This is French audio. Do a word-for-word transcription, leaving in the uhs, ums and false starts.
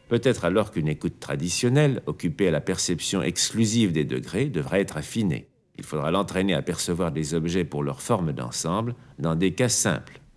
Peut-être alors qu'une écoute traditionnelle, occupée à la perception exclusive des degrés, devra être affinée. Il faudra l'entraîner à percevoir des objets pour leur forme d'ensemble, dans des cas simples.